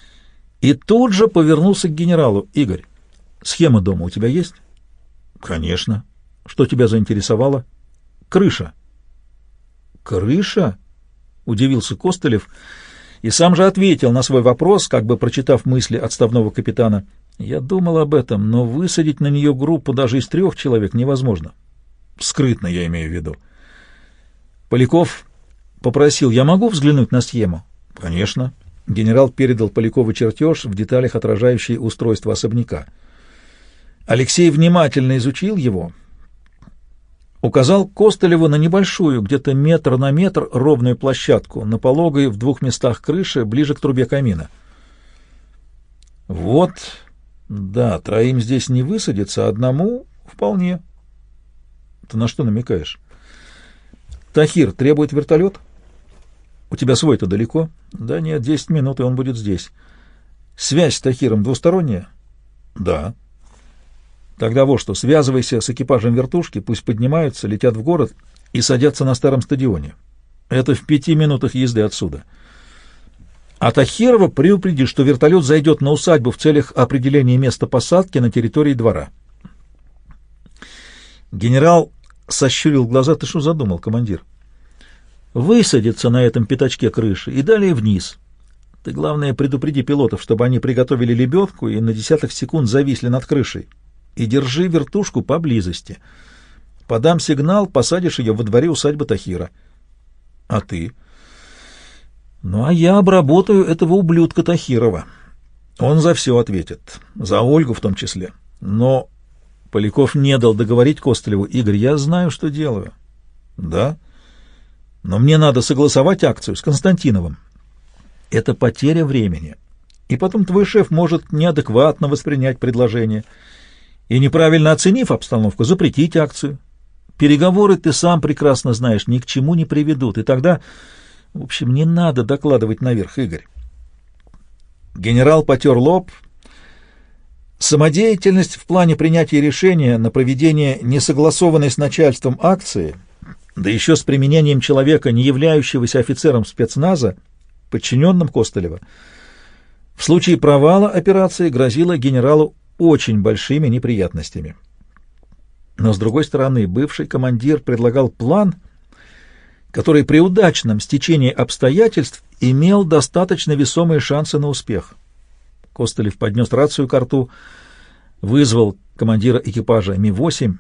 и тут же повернулся к генералу. «Игорь, схема дома у тебя есть?» «Конечно». «Что тебя заинтересовало?» «Крыша». «Крыша?» — удивился Костылев и сам же ответил на свой вопрос, как бы прочитав мысли отставного капитана. «Я думал об этом, но высадить на нее группу даже из 3 человек невозможно. Скрытно, я имею в виду». Поляков попросил: «Я могу взглянуть на схему?» «Конечно». Генерал передал Полякову чертеж, в деталях отражающий устройство особняка. Алексей внимательно изучил его. Указал Костылеву на небольшую, где-то метр на метр, ровную площадку, на пологой в 2 местах крыши, ближе к трубе камина. Вот, да, 3 здесь не высадится, одному вполне. Ты на что намекаешь? Тахир требует вертолет? У тебя свой-то далеко? Да нет, 10 минут, и он будет здесь. Связь с Тахиром двусторонняя? Да. Тогда вот что, связывайся с экипажем вертушки, пусть поднимаются, летят в город и садятся на старом стадионе. Это в 5 минутах езды отсюда. А Тахирова предупреди, что вертолет зайдет на усадьбу в целях определения места посадки на территории двора. Генерал сощурил глаза. Ты что задумал, командир? Высадиться на этом пятачке крыши и далее вниз. Ты, главное, предупреди пилотов, чтобы они приготовили лебедку и на десяток секунд зависли над крышей. И держи вертушку поблизости. Подам сигнал, посадишь ее во дворе усадьбы Тахира. А ты? Ну, а я обработаю этого ублюдка Тахирова. Он за все ответит. За Ольгу в том числе. Но Поляков не дал договорить Костылеву. Игорь, я знаю, что делаю. Да? Но мне надо согласовать акцию с Константиновым. Это потеря времени. И потом твой шеф может неадекватно воспринять предложение. И, неправильно оценив обстановку, запретить акцию. Переговоры, ты сам прекрасно знаешь, ни к чему не приведут. И тогда, в общем, не надо докладывать наверх, Игорь. Генерал потер лоб. Самодеятельность в плане принятия решения на проведение несогласованной с начальством акции, да еще с применением человека, не являющегося офицером спецназа, подчиненным Костылева, в случае провала операции грозила генералу очень большими неприятностями. Но, с другой стороны, бывший командир предлагал план, который при удачном стечении обстоятельств имел достаточно весомые шансы на успех. Костылев поднес рацию к рту, вызвал командира экипажа Ми-8.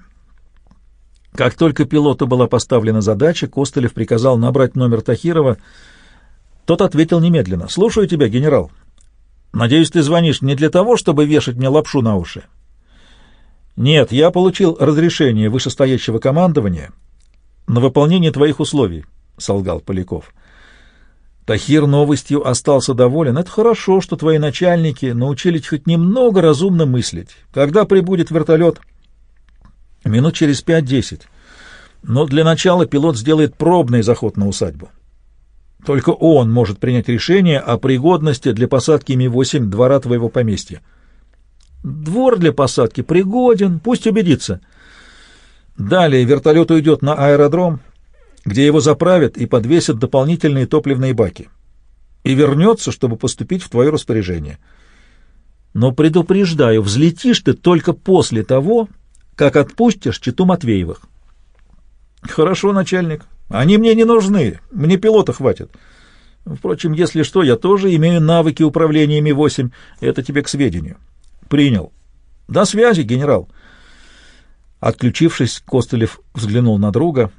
Как только пилоту была поставлена задача, Костылев приказал набрать номер Тахирова. Тот ответил немедленно. «Слушаю тебя, генерал. Надеюсь, ты звонишь не для того, чтобы вешать мне лапшу на уши?» «Нет, я получил разрешение вышестоящего командования на выполнение твоих условий», — солгал Поляков. Тахир новостью остался доволен. «Это хорошо, что твои начальники научились хоть немного разумно мыслить. Когда прибудет вертолет?» «Минут через 5-10. Но для начала пилот сделает пробный заход на усадьбу. Только он может принять решение о пригодности для посадки Ми-8 двора твоего поместья». «Двор для посадки пригоден, пусть убедится». Далее вертолет уйдет на аэродром, где его заправят и подвесят дополнительные топливные баки, и вернется, чтобы поступить в твое распоряжение. Но предупреждаю, взлетишь ты только после того, как отпустишь читу Матвеевых. Хорошо, начальник. Они мне не нужны, мне пилота хватит. Впрочем, если что, я тоже имею навыки управления Ми-8, это тебе к сведению. Принял. До связи, генерал. Отключившись, Костылев взглянул на друга.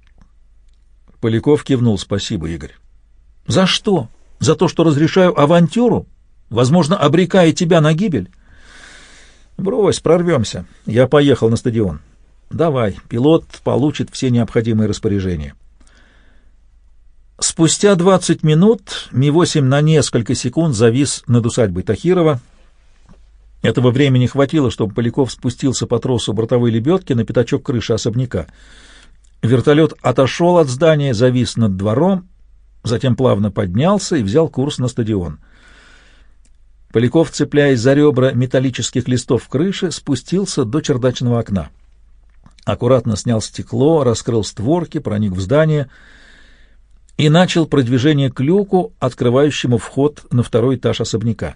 Поляков кивнул. Спасибо, Игорь. За что? За то, что разрешаю авантюру? Возможно, обрекая тебя на гибель? Брось, прорвемся. Я поехал на стадион. Давай, пилот получит все необходимые распоряжения. Спустя 20 минут Ми-8 на несколько секунд завис над усадьбой Тахирова. Этого времени хватило, чтобы Поляков спустился по тросу бортовой лебедки на пятачок крыши особняка. Вертолет отошел от здания, завис над двором, затем плавно поднялся и взял курс на стадион. Поляков, цепляясь за ребра металлических листов крыши, спустился до чердачного окна. Аккуратно снял стекло, раскрыл створки, проник в здание и начал продвижение к люку, открывающему вход на 2-й этаж особняка.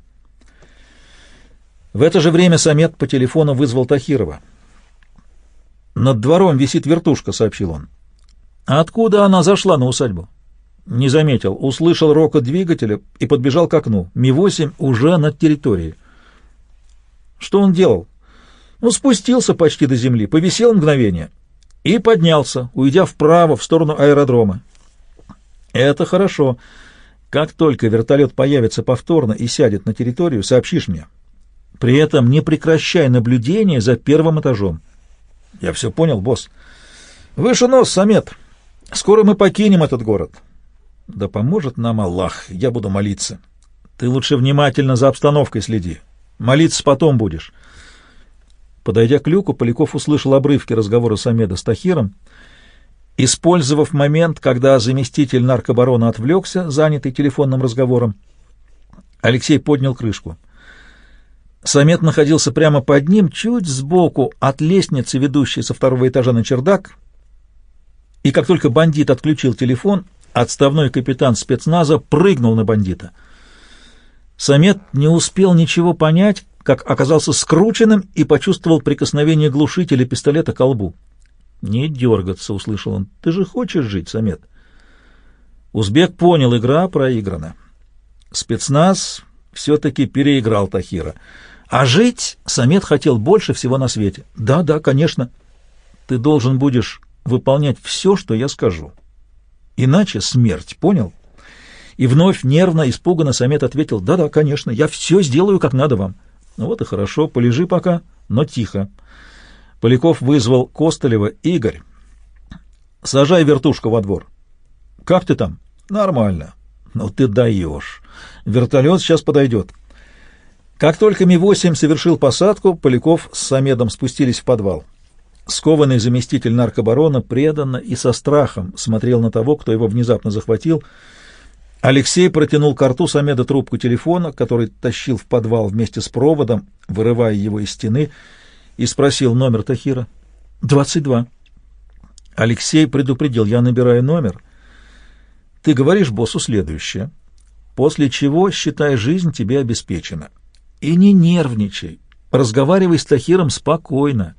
В это же время Самет по телефону вызвал Тахирова. «Над двором висит вертушка», — сообщил он. «А откуда она зашла на усадьбу?» «Не заметил. Услышал рокот двигателя и подбежал к окну. Ми-8 уже над территорией». «Что он делал?» «Ну, спустился почти до земли, повисел мгновение и поднялся, уйдя вправо в сторону аэродрома». «Это хорошо. Как только вертолет появится повторно и сядет на территорию, сообщишь мне. При этом не прекращай наблюдение за 1-м этажом». «Я все понял, босс». Выше нос, Самет. Скоро мы покинем этот город. Да поможет нам Аллах, я буду молиться. Ты лучше внимательно за обстановкой следи. Молиться потом будешь. Подойдя к люку, Поляков услышал обрывки разговора Самеда с Тахиром. Использовав момент, когда заместитель наркобарона отвлекся, занятый телефонным разговором, Алексей поднял крышку. Самед находился прямо под ним, чуть сбоку от лестницы, ведущей со второго этажа на чердак, и как только бандит отключил телефон, отставной капитан спецназа прыгнул на бандита. Самед не успел ничего понять, как оказался скрученным и почувствовал прикосновение глушителя пистолета к колбу. «Не дергаться», — услышал он. «Ты же хочешь жить, Самед?» Узбек понял, игра проиграна. Спецназ все-таки переиграл Тахира. А жить Самед хотел больше всего на свете. «Да, да, конечно. Ты должен будешь выполнять все, что я скажу. Иначе смерть, понял?» И вновь нервно, испуганно Самед ответил: «Да, да, конечно, я все сделаю, как надо вам». «Ну вот и хорошо, полежи пока, но тихо». Поляков вызвал Костылева. «Игорь, сажай вертушку во двор». «Как ты там?» «Нормально». «Ну ты даешь. Вертолет сейчас подойдет». Как только Ми-8 совершил посадку, Поляков с Самедом спустились в подвал. Скованный заместитель наркобарона преданно и со страхом смотрел на того, кто его внезапно захватил. Алексей протянул к рту Самеда трубку телефона, который тащил в подвал вместе с проводом, вырывая его из стены, и спросил номер Тахира. 22. Алексей предупредил: «Я набираю номер. Ты говоришь боссу следующее, после чего, считай, жизнь тебе обеспечена. И не нервничай, разговаривай с Тахиром спокойно».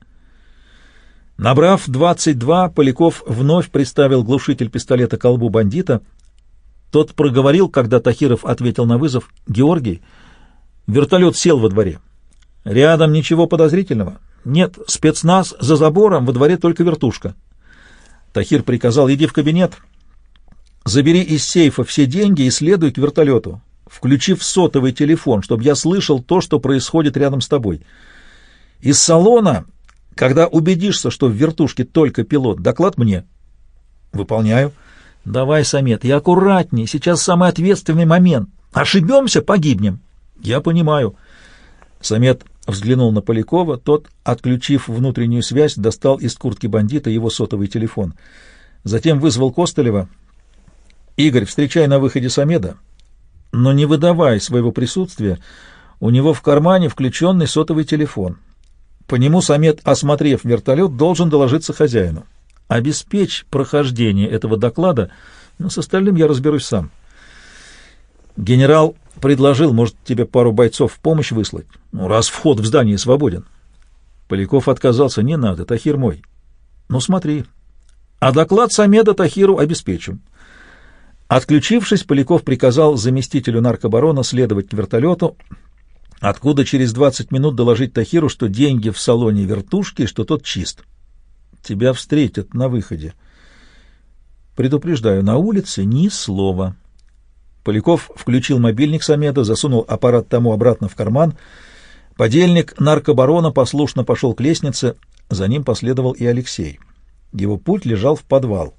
Набрав 22, Поляков вновь приставил глушитель пистолета к колбу бандита. Тот проговорил, когда Тахиров ответил на вызов: «Георгий, вертолет сел во дворе. Рядом ничего подозрительного? Нет, спецназ за забором, во дворе только вертушка». Тахир приказал: «Иди в кабинет, забери из сейфа все деньги и следуй к вертолету, включив сотовый телефон, чтобы я слышал то, что происходит рядом с тобой. Из салона, когда убедишься, что в вертушке только пилот, доклад мне». «Выполняю». «Давай, Самед, и аккуратней, сейчас самый ответственный момент. Ошибемся — погибнем». «Я понимаю». Самед взглянул на Полякова. Тот, отключив внутреннюю связь, достал из куртки бандита его сотовый телефон. Затем вызвал Костылева. «Игорь, встречай на выходе Самеда, но не выдавай своего присутствия. У него в кармане включенный сотовый телефон. По нему Самед, осмотрев вертолет, должен доложиться хозяину. Обеспечь прохождение этого доклада, но с остальным я разберусь сам. Генерал предложил, может, тебе пару бойцов в помощь выслать, раз вход в здание свободен». Поляков отказался: «Не надо, Тахир мой». «Ну смотри, а доклад Самеда Тахиру обеспечим». Отключившись, Поляков приказал заместителю наркобарона следовать к вертолету, откуда через 20 минут доложить Тахиру, что деньги в салоне вертушки, что тот чист. «Тебя встретят на выходе. Предупреждаю, на улице ни слова». Поляков включил мобильник Самеда, засунул аппарат тому обратно в карман. Подельник наркобарона послушно пошел к лестнице, за ним последовал и Алексей. Его путь лежал в подвал.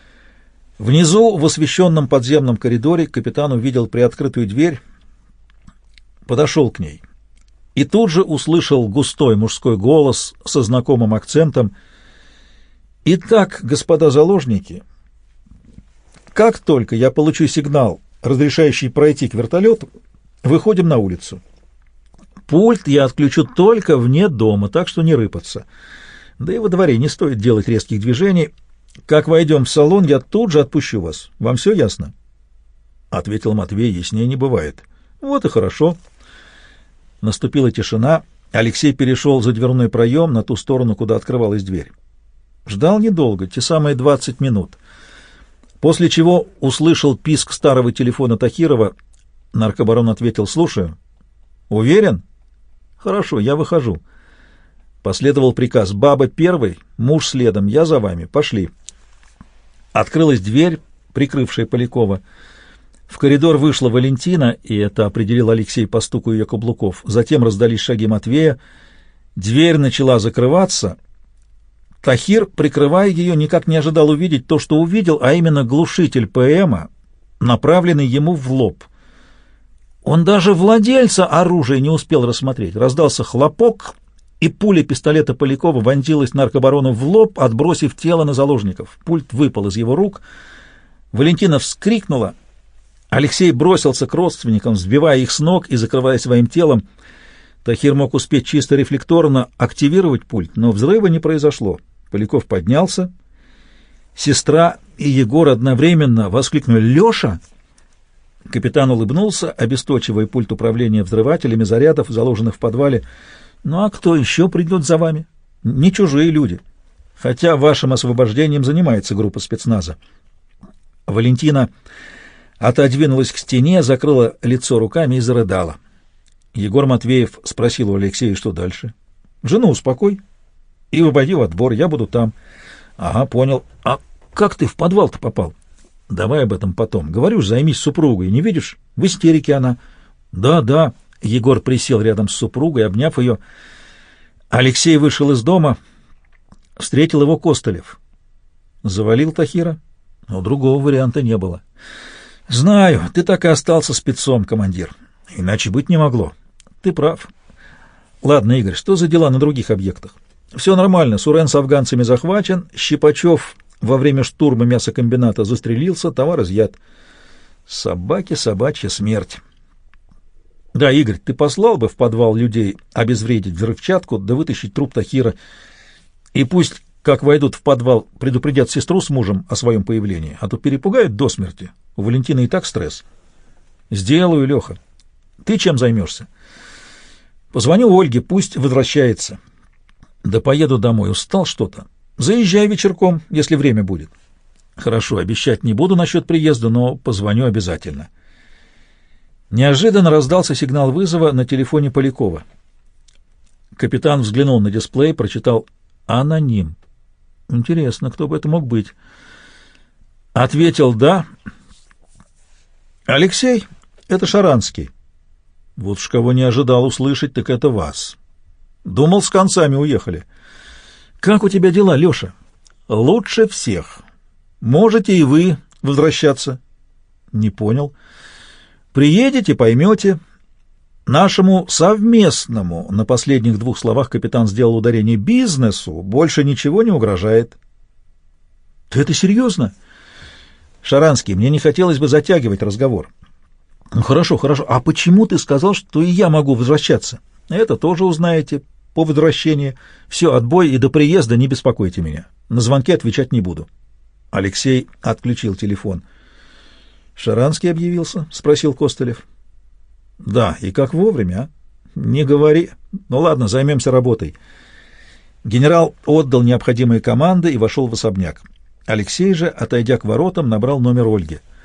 Внизу, в освещенном подземном коридоре, капитан увидел приоткрытую дверь, подошел к ней и тут же услышал густой мужской голос со знакомым акцентом: «Итак, господа заложники, как только я получу сигнал, разрешающий пройти к вертолету, выходим на улицу. Пульт я отключу только вне дома, так что не рыпаться. Да и во дворе не стоит делать резких движений. Как войдем в салон, я тут же отпущу вас. Вам все ясно?» Ответил Матвей: «Яснее не бывает». «Вот и хорошо». Наступила тишина. Алексей перешел за дверной проем на ту сторону, куда открывалась дверь. Ждал недолго, те самые 20 минут. После чего услышал писк старого телефона Тахирова. Наркобарон ответил: «Слушаю». «Уверен?» «Хорошо, я выхожу». Последовал приказ: «Баба первой, муж следом, я за вами, пошли». Открылась дверь, прикрывшая Полякова. В коридор вышла Валентина, и это определил Алексей по стуку ее каблуков. Затем раздались шаги Матвея. Дверь начала закрываться, Тахир, прикрывая ее, никак не ожидал увидеть то, что увидел, а именно глушитель ПМа, направленный ему в лоб. Он даже владельца оружия не успел рассмотреть. Раздался хлопок, и пуля пистолета Полякова вонзилась наркобарону в лоб, отбросив тело на заложников. Пульт выпал из его рук. Валентина вскрикнула. Алексей бросился к родственникам, сбивая их с ног и закрывая своим телом. Тахир мог успеть чисто рефлекторно активировать пульт, но взрыва не произошло. Поляков поднялся. Сестра и Егор одновременно воскликнули: «Леша!» Капитан улыбнулся, обесточивая пульт управления взрывателями зарядов, заложенных в подвале. «Ну а кто еще придет за вами? Не чужие люди. Хотя вашим освобождением занимается группа спецназа». Валентина отодвинулась к стене, закрыла лицо руками и зарыдала. Егор Матвеев спросил у Алексея, что дальше. «Жену успокой и выводи в отбор, я буду там». «Ага, понял. А как ты в подвал-то попал?» «Давай об этом потом. Говорю ж, займись супругой. Не видишь? В истерике она». «Да, да». Егор присел рядом с супругой, обняв ее. Алексей вышел из дома. Встретил его Костылев. Завалил Тахира? Но другого варианта не было. «Знаю, ты так и остался спецом, командир. Иначе быть не могло. Ты прав. Ладно, Игорь, что за дела на других объектах?» «Все нормально. Сурен с афганцами захвачен. Щипачев во время штурма мясокомбината застрелился, товар изъят. Собаки, собачья смерть». «Да, Игорь, ты послал бы в подвал людей обезвредить взрывчатку, да вытащить труп Тахира, и пусть, как войдут в подвал, предупредят сестру с мужем о своем появлении, а то перепугают до смерти. У Валентины и так стресс». «Сделаю, Леха. Ты чем займешься?» «Позвоню Ольге, пусть возвращается». «Да поеду домой, устал что-то. Заезжай вечерком, если время будет». «Хорошо, обещать не буду насчет приезда, но позвоню обязательно». Неожиданно раздался сигнал вызова на телефоне Полякова. Капитан взглянул на дисплей, прочитал «Аноним». Интересно, кто бы это мог быть? Ответил «да». «Алексей, это Шаранский». «Вот уж кого не ожидал услышать, так это вас. Думал, с концами уехали». «Как у тебя дела, Леша?» «Лучше всех. Можете и вы возвращаться». «Не понял». «Приедете, поймете. Нашему совместному», на последних двух словах капитан сделал ударение, «бизнесу больше ничего не угрожает». «Ты это серьезно?» «Шаранский, мне не хотелось бы затягивать разговор». «Ну, хорошо, хорошо. А почему ты сказал, что и я могу возвращаться?» «Это тоже узнаете по возвращении. Все, отбой, и до приезда не беспокойте меня. На звонки отвечать не буду». Алексей отключил телефон. «Шаранский объявился?» — спросил Костылев. «Да, и как вовремя, а? Не говори. Ну ладно, займемся работой». Генерал отдал необходимые команды и вошел в особняк. Алексей же, отойдя к воротам, набрал номер Ольги.